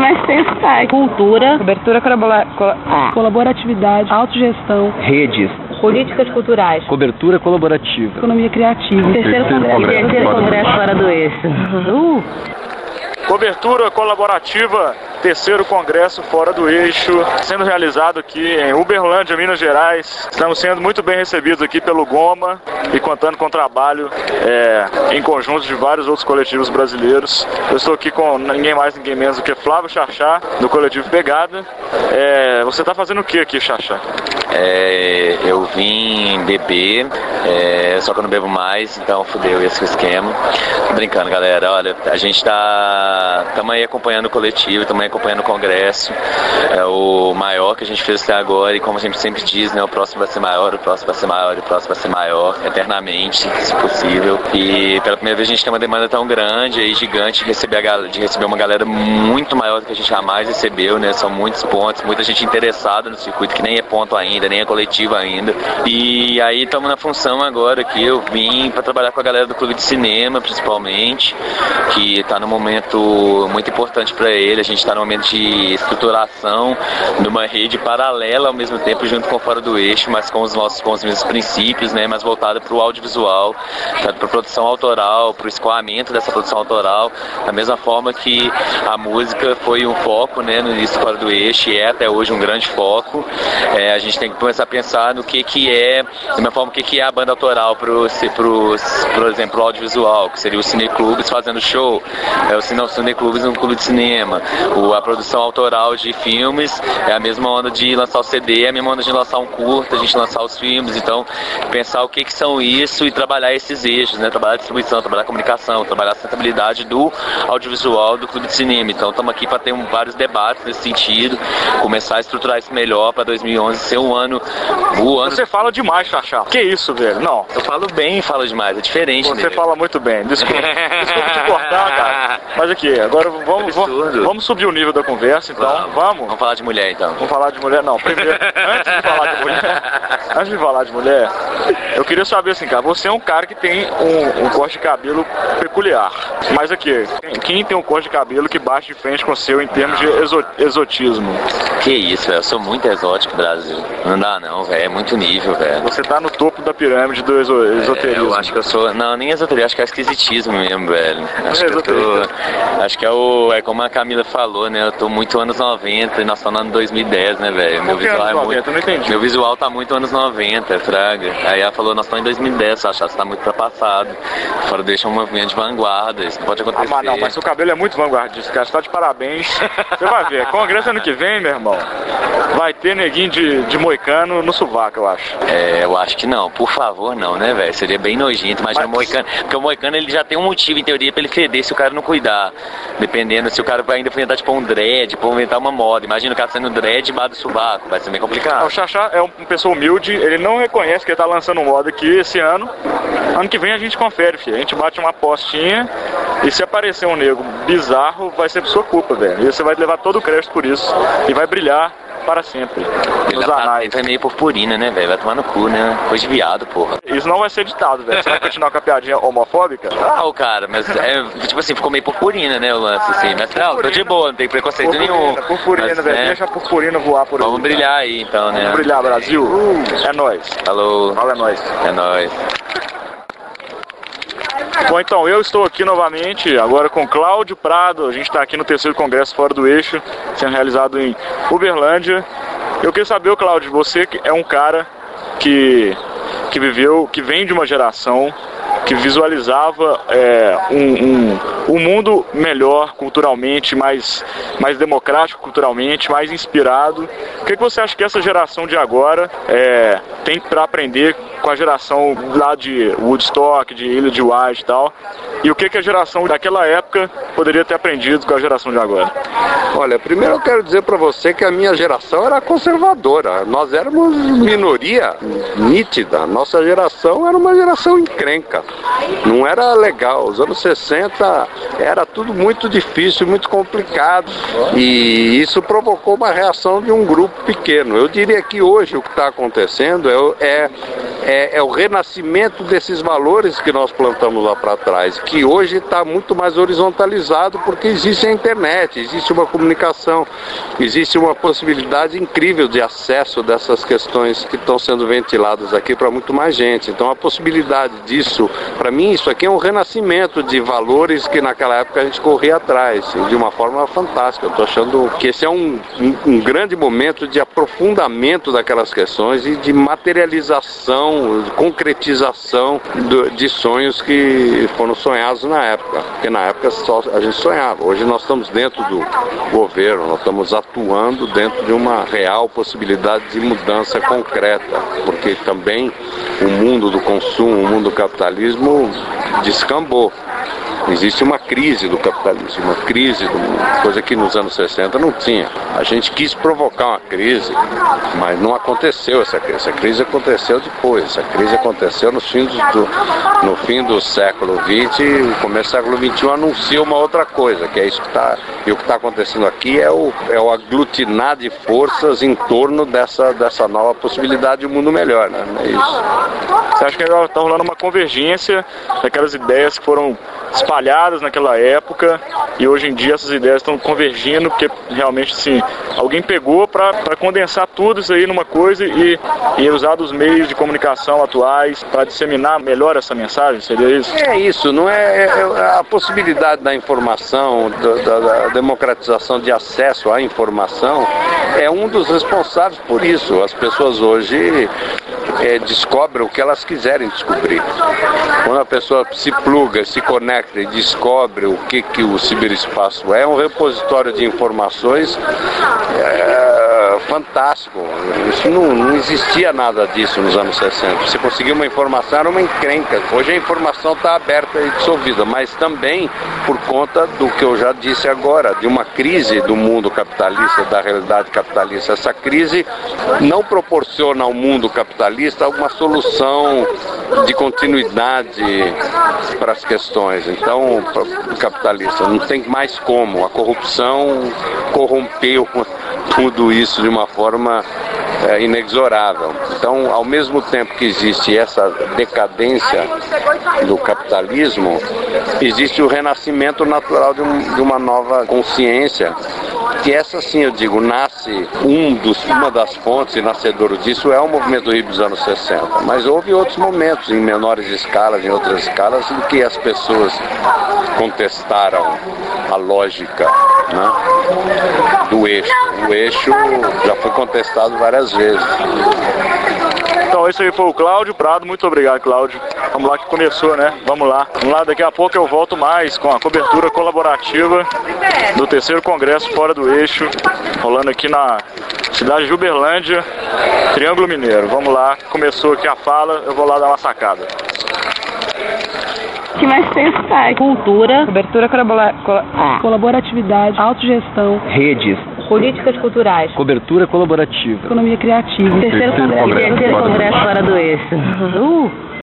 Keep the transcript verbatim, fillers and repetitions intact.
mas tem sotaque. Cultura, Cobertura colabora... col- ah. colaboratividade, autogestão, Redes. Políticas culturais. Cobertura colaborativa. economia criativa. Terceiro congresso. Terceiro congresso fora do eixo. Uh. Cobertura colaborativa, terceiro congresso fora do eixo, sendo realizado aqui em Uberlândia, Minas Gerais. Estamos sendo muito bem recebidos aqui pelo Goma e contando com o trabalho é, em conjunto de vários outros coletivos brasileiros. Eu estou aqui com ninguém mais, ninguém menos do que Flávio Xaxá, do coletivo Pegada. É, você está fazendo o que aqui, Xaxá? É, eu vim beber, é, só que eu não bebo mais, então fudeu esse esquema. Tô brincando, galera. Olha, a gente tá estamos aí acompanhando o coletivo, estamos aí acompanhando o congresso. É o maior que a gente fez até agora, e como a gente sempre diz, né, o próximo vai ser maior, o próximo vai ser maior, o próximo vai ser maior, eternamente, se possível. E pela primeira vez a gente tem uma demanda tão grande e gigante de receber, a gal- de receber uma galera muito maior do que a gente jamais recebeu, né? São muitos pontos, muita gente interessada no circuito, que nem é ponto ainda, nem é coletivo ainda. E aí estamos na função agora que eu vim para trabalhar com a galera do Clube de Cinema, principalmente, que está no momento muito importante para ele. A gente está no momento de estruturação de uma rede paralela ao mesmo tempo, junto com Fora do Eixo, mas com os nossos com os mesmos princípios, né? Mas voltada para o audiovisual, para a produção autoral, para o escoamento dessa produção autoral, da mesma forma que a música foi um foco, né, no início do Fora do Eixo, e é até hoje um grande foco. É, a gente tem que começar a pensar no que, que é, da mesma forma, o que, que é a banda autoral para o, por exemplo, o audiovisual, que seria os cineclubes fazendo show, é, o cine, cineclubes no clube de cinema, o, a produção autoral de filmes é a mesma onda de lançar o C D, é a mesma onda de lançar um curta, a gente lançar os filmes. Então, pensar o que, que são isso e trabalhar esses eixos, né? Trabalhar a distribuição, trabalhar a comunicação, trabalhar a sustentabilidade do audiovisual do clube de cinema. Então, estamos aqui para ter um, vários debates nesse sentido, começar a estruturar isso melhor para dois mil e onze ser um ano, o ano... Você fala demais, Xaxá. Que isso, velho? Não. Eu falo bem e falo demais, é diferente. Você dele. fala muito bem. Desculpa, desculpa te cortar, cara. Mas aqui, agora vamos, vamos, vamos subir o nível da conversa, então. Vamos. Vamos. Vamos falar de mulher, então. Vamos falar de mulher? Não, primeiro, antes de falar de mulher, antes de falar de mulher, eu queria saber assim, cara, você é um cara que tem um, um corte de cabelo peculiar. Mas aqui, quem tem um corte de cabelo que bate de frente com o seu em termos de exo, exotismo? Que isso, velho. Eu sou muito exótico, Brasil. Não dá não, velho. É muito nível, velho. Você tá no topo da pirâmide do exo, esoterismo. É, eu acho que eu sou... Não, nem esoterismo. Acho que é esquisitismo mesmo, velho. Acho é que eu tô... Acho que é o... É como a Camila falou, né? Eu tô muito anos noventa e nós estamos no ano dois mil e dez, né, velho? Meu visual é muito... Eu não entendi. Meu visual tá muito anos noventa, fraga. Aí ela falou, nós estamos em dois mil e dez, Xaxá, você tá muito pra passado. Fora deixa um movimento de vanguarda, isso não pode acontecer. Ah, mas não, mas seu cabelo é muito vanguardista, cara. Você tá de parabéns. Você vai ver. Congresso ano que vem, meu irmão, vai ter neguinho de, de moicano no sovaco, eu acho. É, eu acho que não. Por favor, não, né, velho? Seria bem nojento. Imagina mas... o moicano. Porque o moicano, ele já tem um motivo, em teoria, pra ele feder se o cara não cuidar. Dependendo, se o cara vai ainda inventar, tipo, um dread, pra inventar uma moda. Imagina o cara sendo dread e do sovaco. Vai ser bem complicado. O Xaxá é uma pessoa humilde. Ele não reconhece que ele tá lançando moda aqui esse ano. Ano que vem a gente confere, filho. A gente bate uma apostinha. E se aparecer um nego bizarro, vai ser por sua culpa, velho. E você vai levar todo o crédito por isso. E vai brilhar para sempre. Nos anais. Vai meio purpurina, né, velho? Vai tomar no cu, né? Coisa de viado, porra. Isso não vai ser editado, velho. Você vai continuar com a piadinha homofóbica? Ah, o cara, mas é, tipo assim, ficou meio purpurina, né, o lance, assim. Mas não, tô de boa, não tem preconceito purpurina, nenhum. Purpurina, mas, velho. né? Deixa a purpurina voar por aí. Vamos brilhar aí, então, né? Vamos brilhar, Brasil. Uh, é nóis. Falou. Fala, é nóis. É nóis. Bom, então, eu estou aqui novamente, agora com Cláudio Prado. A gente está aqui no terceiro congresso Fora do Eixo, sendo realizado em Uberlândia. Eu queria saber, Cláudio, você é um cara que, que viveu, que vem de uma geração que visualizava é, um, um, um mundo melhor culturalmente, mais, mais democrático culturalmente, mais inspirado. O que, que você acha que essa geração de agora é, tem para aprender com a geração lá de Woodstock, de Ilha de White e tal? E o que, que a geração daquela época poderia ter aprendido com a geração de agora? Olha, primeiro eu quero dizer para você que a minha geração era conservadora. Nós éramos minoria nítida. Nossa geração era uma geração encrenca. Não era legal. Os anos sessenta era tudo muito difícil, muito complicado. E isso provocou uma reação de um grupo pequeno. Eu diria que hoje o que está acontecendo é, é, é, é o renascimento desses valores que nós plantamos lá para trás, que hoje está muito mais horizontalizado porque existe a internet, existe uma comunicação, existe uma possibilidade incrível de acesso dessas questões que estão sendo ventiladas aqui para muito mais gente. Então a possibilidade disso, para mim isso aqui é um renascimento de valores que naquela época a gente corria atrás, de uma forma fantástica. Eu estou achando que esse é um, um, um grande momento de aprofundamento daquelas questões e de materialização, de concretização do, de sonhos que foram sonhados na época, porque na época só a gente sonhava. Hoje nós estamos dentro do governo, nós estamos atuando dentro de uma real possibilidade de mudança concreta, porque também o mundo do consumo, o mundo do capitalismo descambou. Existe uma crise do capitalismo, uma crise, do, coisa que nos anos sessenta não tinha. A gente quis provocar uma crise, mas não aconteceu essa crise. Essa crise aconteceu depois. Essa crise aconteceu no fim do, no fim do século vinte e no começo do século vinte e um anuncia uma outra coisa, que é isso que está. E o que está acontecendo aqui é o, é o aglutinar de forças em torno dessa, dessa nova possibilidade de um mundo melhor, né? É isso. Você acha que está rolando uma convergência daquelas ideias que foram espalhadas naquela época e hoje em dia essas ideias estão convergindo porque realmente assim, alguém pegou para condensar tudo isso aí numa coisa e, e usar os meios de comunicação atuais para disseminar melhor essa mensagem? Seria isso? É isso, não é, é a possibilidade da informação, da, da democratização de acesso à informação é um dos responsáveis por isso. As pessoas hoje é, descobrem o que elas quiserem descobrir. Quando a pessoa se pluga, se conecta e descobre o que, que o ciberespaço é, um repositório de informações é, fantástico. Isso não, não existia nada disso nos anos sessenta. Você conseguia uma informação, era uma encrenca. Hoje a informação está aberta e dissolvida, mas também por conta do que eu já disse agora, de uma crise do mundo capitalista, da realidade capitalista. Essa crise não proporciona ao mundo capitalista uma solução de continuidade para as questões. Então, o capitalista não tem mais como. A corrupção corrompeu tudo isso de uma forma é, inexorável. Então, ao mesmo tempo que existe essa decadência do capitalismo, existe o renascimento natural de, um, de uma nova consciência, que essa sim, eu digo, nasce, um dos, uma das fontes nascedoras disso é o movimento hippie dos anos sessenta, mas houve outros momentos, em menores escalas, em outras escalas, em que as pessoas contestaram a lógica, né, do eixo. O eixo já foi contestado várias vezes. Então esse aí foi o Cláudio Prado, muito obrigado, Cláudio. Vamos lá que começou, né? Vamos lá. Vamos lá, daqui a pouco eu volto mais com a cobertura colaborativa do terceiro Congresso Fora do Eixo, rolando aqui na cidade de Uberlândia, Triângulo Mineiro. Vamos lá, começou aqui a fala, eu vou lá dar uma sacada. O que mais tem é cultura, Cobertura colabora- col- ah. colaboratividade, autogestão, Redes. políticas culturais. Cobertura colaborativa. economia criativa. Terceiro Terceiro congresso, congresso terceiro fora do congresso fora do eixo. Uh.